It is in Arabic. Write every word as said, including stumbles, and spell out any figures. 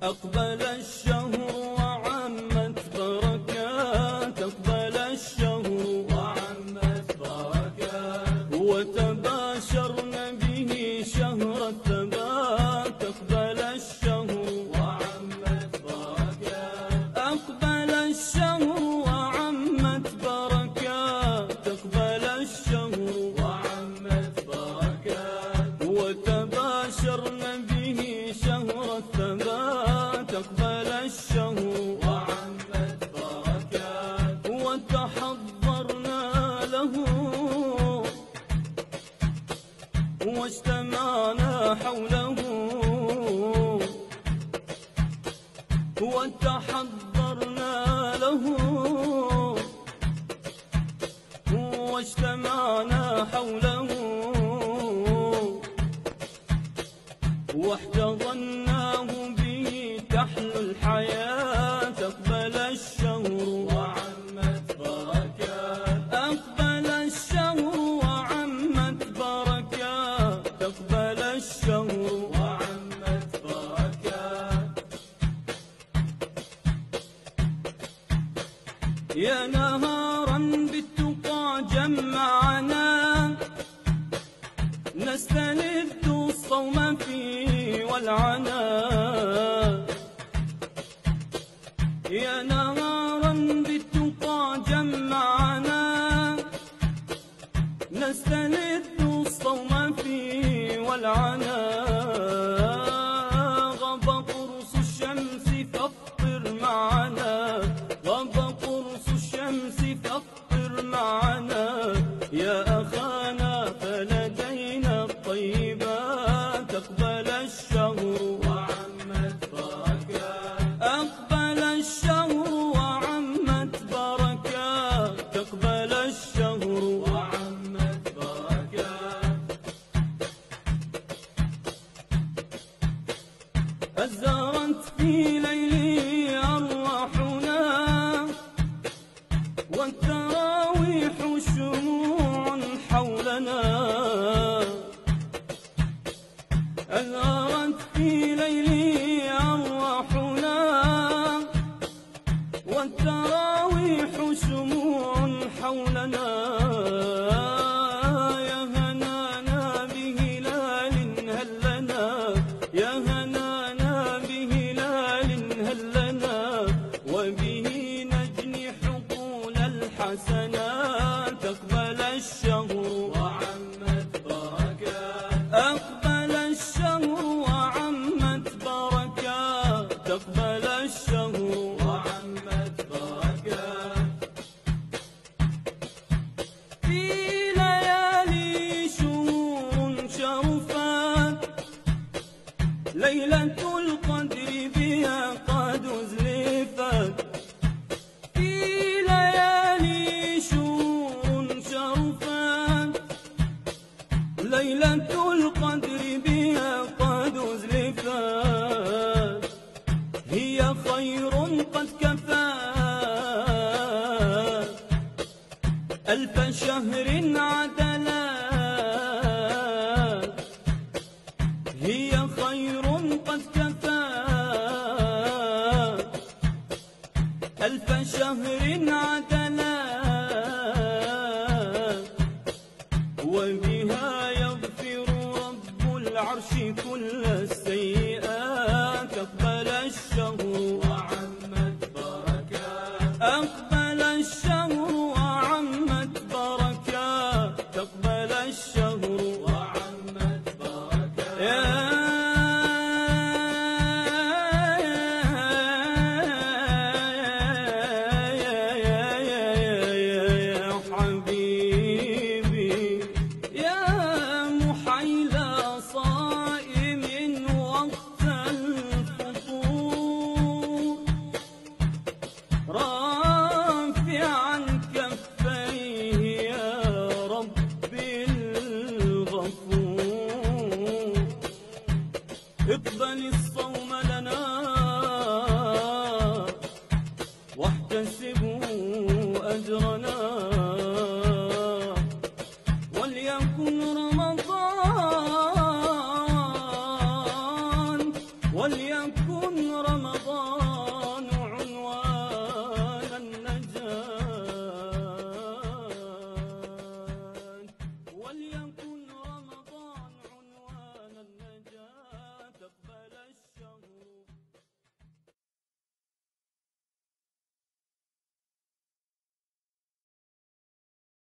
أقبل الشهر وعمت بركات، أقبل الشهر وعمت بركات، وتباشرنا به شهر الثبات. أقبل الشهر وعمت بركات، أقبل الشهر وعمت بركات، أقبل الشهر وعمت بركات، وتباشرنا به شهر الثبات. أقبل الشهر وعمت بركات، وتحضرنا له واجتمعنا حوله، وتحضرنا له واجتمعنا حوله، واحتضناه به تحلو الحياة. أقبل الشهر وعمت بركات، أقبل الشهر وعمت بركات، أقبل الشهر وعمت بركات. يا نهارا بالتقى جمعنا، نستلذ الصوم فيه والعنا. يا نهارا بالتقى جمعنا، نستلذ الصوم فيه والعنا. غاب قرص الشمس فافطر معنا، غاب قرص الشمس فافطر معنا. يا أخانا فلدينا الطيبات. أقبل الشهر وعمت بركات، أقبل الشهر وعمت بركات، أقبل الشهر وعمت بركات. أزرت في ليلي أرواحنا، والتراويح شموع حولنا. أزرت في ليلي أرواحنا، والتراويح شموع حولنا. يا هنانا بهلال هل لنا، يا هنانا بهلال هل لنا، وبه نجني حقول الحسنات. أقبل الشهر وعمت بركات، أقبل الشهر وعمت بركات، أقبل الشهر وعمت بركات. في ليالي شهور شرفات، ليلة القدر بها قد أزلفت. في ليالي شهور شرفات، ليلة القدر بها قد أزلفت. هي خير قد كفات، ألف شهر عدلات. هي خير قد كفات، ألف شهر عدلات. وبها يغفر رب العرش كل السيئات. أقبل الشهر وعمت بركات، أقبل الشهر وعمت بركات، أقبل الشهر وعمت بركات. يا حبيبي يا محيل صائم وقت الفطور، رافعا كفيه يا ربي الغفور. اقبل الصوم لنا واحتسبوا أجرنا، وليكن رمضان وليكن رمضان